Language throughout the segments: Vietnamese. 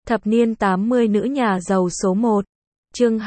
Thập niên 80 nữ nhà giàu số 1. Chương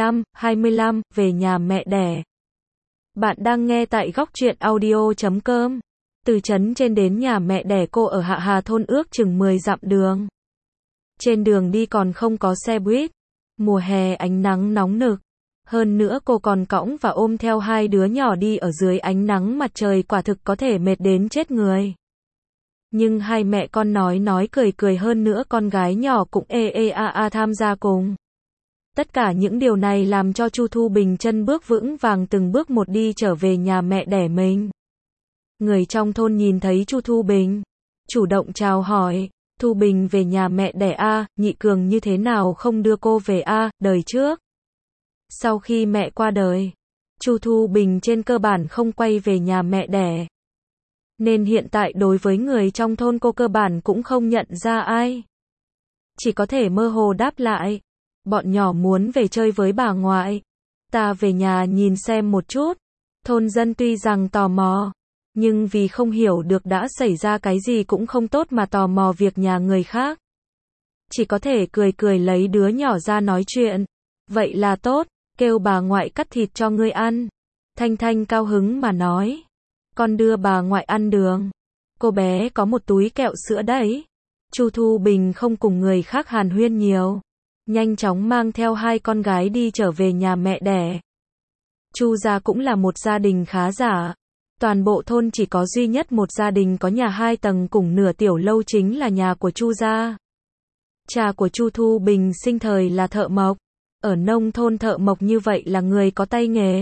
25, về nhà mẹ đẻ. Bạn đang nghe tại góc truyện audio.com. Từ trấn trên đến nhà mẹ đẻ cô ở Hạ Hà thôn ước chừng 10 dặm đường. Trên đường đi còn không có xe buýt. Mùa hè ánh nắng nóng nực. Hơn nữa cô còn cõng và ôm theo hai đứa nhỏ đi ở dưới ánh nắng mặt trời, quả thực có thể mệt đến chết người. Nhưng hai mẹ con nói cười hơn nữa con gái nhỏ cũng tham gia cùng. Tất cả những điều này làm cho Chu Thu Bình chân bước vững vàng từng bước một đi trở về nhà mẹ đẻ mình. Người trong thôn nhìn thấy Chu Thu Bình, chủ động chào hỏi, Thu Bình về nhà mẹ đẻ a, nhị Cường như thế nào không đưa cô về a, đời trước. Sau khi mẹ qua đời, Chu Thu Bình trên cơ bản không quay về nhà mẹ đẻ. Nên hiện tại đối với người trong thôn cô cơ bản cũng không nhận ra ai. Chỉ có thể mơ hồ đáp lại. Bọn nhỏ muốn về chơi với bà ngoại. Ta về nhà nhìn xem một chút. Thôn dân tuy rằng tò mò, nhưng vì không hiểu được đã xảy ra cái gì cũng không tốt mà tò mò việc nhà người khác. Chỉ có thể cười lấy đứa nhỏ ra nói chuyện. Vậy là tốt, kêu bà ngoại cắt thịt cho ngươi ăn. Thanh Thanh cao hứng mà nói. Con đưa bà ngoại ăn đường. Cô bé có một túi kẹo sữa đấy. Chu Thu Bình không cùng người khác hàn huyên nhiều. Nhanh chóng mang theo hai con gái đi trở về nhà mẹ đẻ. Chu gia cũng là một gia đình khá giả. Toàn bộ thôn chỉ có duy nhất một gia đình có nhà 2 tầng cùng nửa tiểu lâu, chính là nhà của Chu gia. Cha của Chu Thu Bình sinh thời là thợ mộc. Ở nông thôn thợ mộc như vậy là người có tay nghề.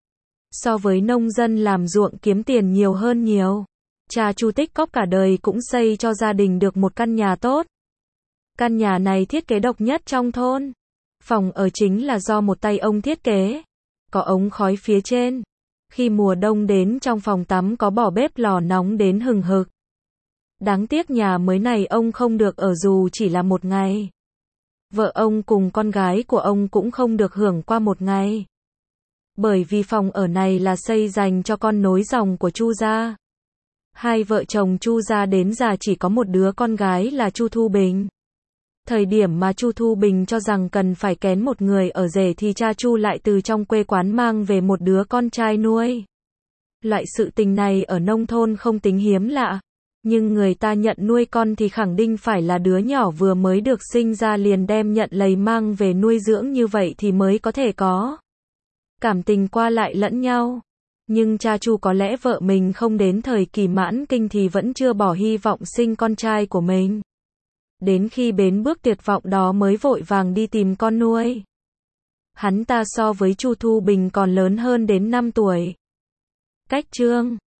So với nông dân làm ruộng kiếm tiền nhiều hơn nhiều. Cha Chu tích cóp cả đời cũng xây cho gia đình được một căn nhà tốt. Căn nhà này thiết kế độc nhất trong thôn. Phòng ở chính là do một tay ông thiết kế. Có ống khói phía trên. Khi mùa đông đến trong phòng tắm có bỏ bếp lò nóng đến hừng hực. Đáng tiếc nhà mới này ông không được ở dù chỉ là một ngày. Vợ ông cùng con gái của ông cũng không được hưởng qua một ngày. Bởi vì phòng ở này là xây dành cho con nối dòng của Chu gia. Hai vợ chồng Chu gia đến già chỉ có một đứa con gái là Chu Thu Bình. Thời điểm mà Chu Thu Bình cho rằng cần phải kén một người ở rể thì cha Chu lại từ trong quê quán mang về một đứa con trai nuôi. Loại sự tình này ở nông thôn không tính hiếm lạ. Nhưng người ta nhận nuôi con thì khẳng định phải là đứa nhỏ vừa mới được sinh ra liền đem nhận lấy mang về nuôi dưỡng, như vậy thì mới có thể có cảm tình qua lại lẫn nhau. Nhưng cha Chu có lẽ vợ mình không đến thời kỳ mãn kinh thì vẫn chưa bỏ hy vọng sinh con trai của mình. Đến khi bến bước tuyệt vọng đó mới vội vàng đi tìm con nuôi. Hắn ta so với Chu Thu Bình còn lớn hơn đến 5 tuổi. Cách chương